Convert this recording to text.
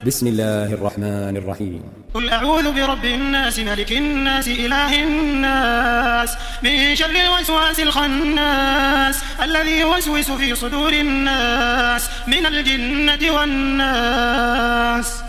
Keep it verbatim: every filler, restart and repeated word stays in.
بسم الله الرحمن الرحيم. قل أعوذ برب الناس ملك الناس إله الناس من شر الوسواس الخناس الذي يوسوس في صدور الناس من الجنة والناس.